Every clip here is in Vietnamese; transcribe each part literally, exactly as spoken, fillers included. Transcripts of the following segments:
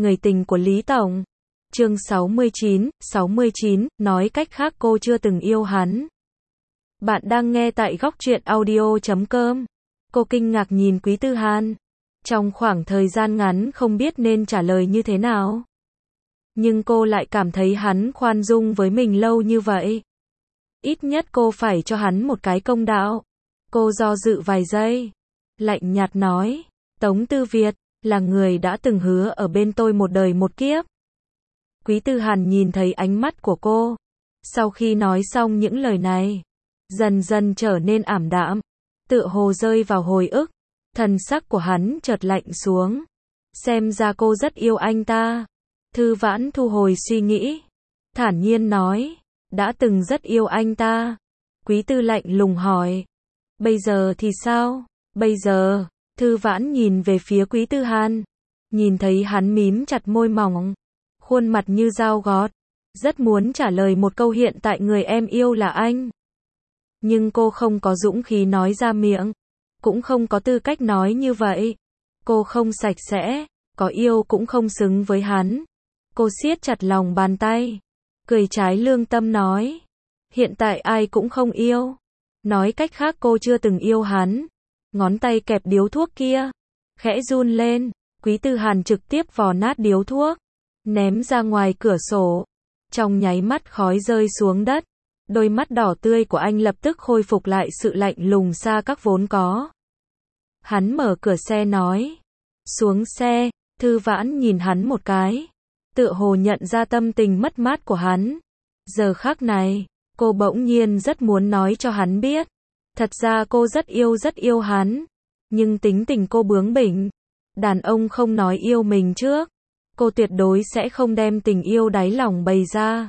Người tình của Lý Tổng. Chương sáu mươi chín, sáu mươi chín, nói cách khác cô chưa từng yêu hắn. Bạn đang nghe tại góc truyện audio chấm com. Cô kinh ngạc nhìn Quý Tư Hàn. Trong khoảng thời gian ngắn không biết nên trả lời như thế nào. Nhưng cô lại cảm thấy hắn khoan dung với mình lâu như vậy. Ít nhất cô phải cho hắn một cái công đạo. Cô do dự vài giây. Lạnh nhạt nói, Tống Tư Việt là người đã từng hứa ở bên tôi một đời một kiếp. Quý Tư Hàn nhìn thấy ánh mắt của cô. Sau khi nói xong những lời này, dần dần trở nên ảm đạm, tựa hồ rơi vào hồi ức. Thần sắc của hắn chợt lạnh xuống. Xem ra cô rất yêu anh ta. Thư Vãn thu hồi suy nghĩ, thản nhiên nói, đã từng rất yêu anh ta. Quý Tư lạnh lùng hỏi, bây giờ thì sao? Bây giờ, Thư Vãn nhìn về phía Quý Tư Hàn, nhìn thấy hắn mím chặt môi mỏng, khuôn mặt như dao gót, rất muốn trả lời một câu hiện tại người em yêu là anh. Nhưng cô không có dũng khí nói ra miệng, cũng không có tư cách nói như vậy. Cô không sạch sẽ, có yêu cũng không xứng với hắn. Cô siết chặt lòng bàn tay, cười trái lương tâm nói, hiện tại ai cũng không yêu. Nói cách khác cô chưa từng yêu hắn. Ngón tay kẹp điếu thuốc kia, khẽ run lên. Quý Tư Hàn trực tiếp vò nát điếu thuốc, ném ra ngoài cửa sổ. Trong nháy mắt khói rơi xuống đất. Đôi mắt đỏ tươi của anh lập tức khôi phục lại sự lạnh lùng xa các vốn có. Hắn mở cửa xe nói, xuống xe. Thư Vãn nhìn hắn một cái, tựa hồ nhận ra tâm tình mất mát của hắn. Giờ khắc này, cô bỗng nhiên rất muốn nói cho hắn biết. Thật ra cô rất yêu rất yêu hắn. Nhưng tính tình cô bướng bỉnh. Đàn ông không nói yêu mình trước, cô tuyệt đối sẽ không đem tình yêu đáy lòng bày ra.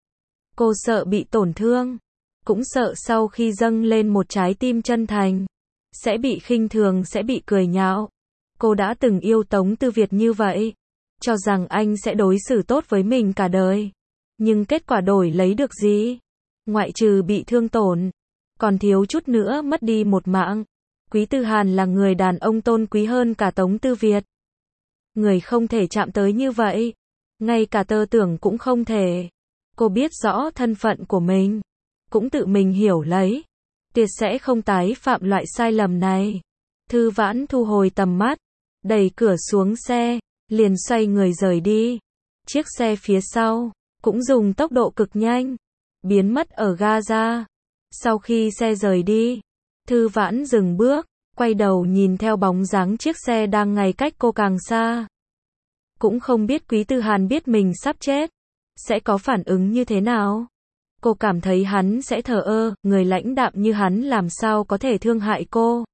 Cô sợ bị tổn thương, cũng sợ sau khi dâng lên một trái tim chân thành, sẽ bị khinh thường, sẽ bị cười nhạo. Cô đã từng yêu Tống Tư Việt như vậy, cho rằng anh sẽ đối xử tốt với mình cả đời. Nhưng kết quả đổi lấy được gì? Ngoại trừ bị thương tổn, còn thiếu chút nữa mất đi một mạng. Quý Tư Hàn là người đàn ông tôn quý hơn cả Tống Tư Việt. Người không thể chạm tới như vậy. Ngay cả tơ tưởng cũng không thể. Cô biết rõ thân phận của mình, cũng tự mình hiểu lấy, tuyệt sẽ không tái phạm loại sai lầm này. Thư Vãn thu hồi tầm mắt, đẩy cửa xuống xe, liền xoay người rời đi. Chiếc xe phía sau cũng dùng tốc độ cực nhanh, biến mất ở ga ra. Sau khi xe rời đi, Thư Vãn dừng bước, quay đầu nhìn theo bóng dáng chiếc xe đang ngày cách cô càng xa. Cũng không biết Quý Tư Hàn biết mình sắp chết, sẽ có phản ứng như thế nào. Cô cảm thấy hắn sẽ thờ ơ, người lãnh đạm như hắn làm sao có thể thương hại cô.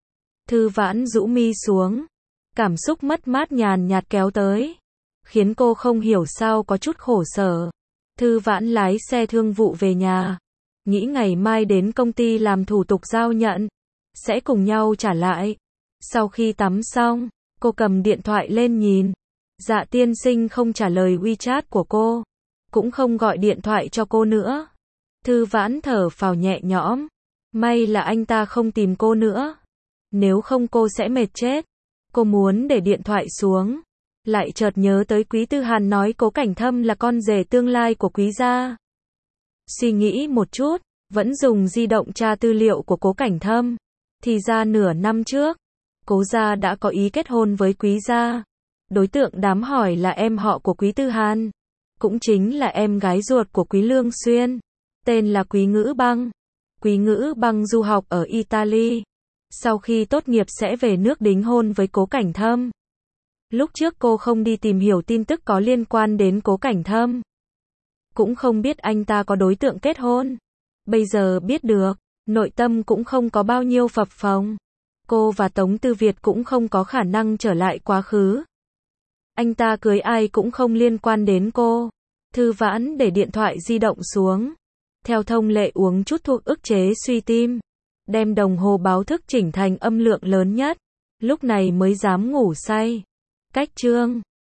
Thư Vãn rũ mi xuống, cảm xúc mất mát nhàn nhạt kéo tới, khiến cô không hiểu sao có chút khổ sở. Thư Vãn lái xe thương vụ về nhà, nghĩ ngày mai đến công ty làm thủ tục giao nhận, sẽ cùng nhau trả lại. Sau khi tắm xong, cô cầm điện thoại lên nhìn. Dạ tiên sinh không trả lời WeChat của cô, cũng không gọi điện thoại cho cô nữa. Thư Vãn thở phào nhẹ nhõm, may là anh ta không tìm cô nữa, nếu không cô sẽ mệt chết. Cô muốn để điện thoại xuống, lại chợt nhớ tới Quý Tư Hàn nói Cố Cảnh Thâm là con rể tương lai của Quý gia. Suy nghĩ một chút, vẫn dùng di động tra tư liệu của Cố Cảnh Thâm, thì ra nửa năm trước, Cố gia đã có ý kết hôn với Quý gia. Đối tượng đám hỏi là em họ của Quý Tư Hàn, cũng chính là em gái ruột của Quý Lương Xuyên, tên là Quý Ngữ Băng. Quý Ngữ Băng du học ở Italy, sau khi tốt nghiệp sẽ về nước đính hôn với Cố Cảnh Thâm. Lúc trước cô không đi tìm hiểu tin tức có liên quan đến Cố Cảnh Thâm, cũng không biết anh ta có đối tượng kết hôn. Bây giờ biết được, nội tâm cũng không có bao nhiêu phập phồng. Cô và Tống Tư Việt cũng không có khả năng trở lại quá khứ. Anh ta cưới ai cũng không liên quan đến cô. Thư Vãn để điện thoại di động xuống, theo thông lệ uống chút thuốc ức chế suy tim, đem đồng hồ báo thức chỉnh thành âm lượng lớn nhất, lúc này mới dám ngủ say. Cách chương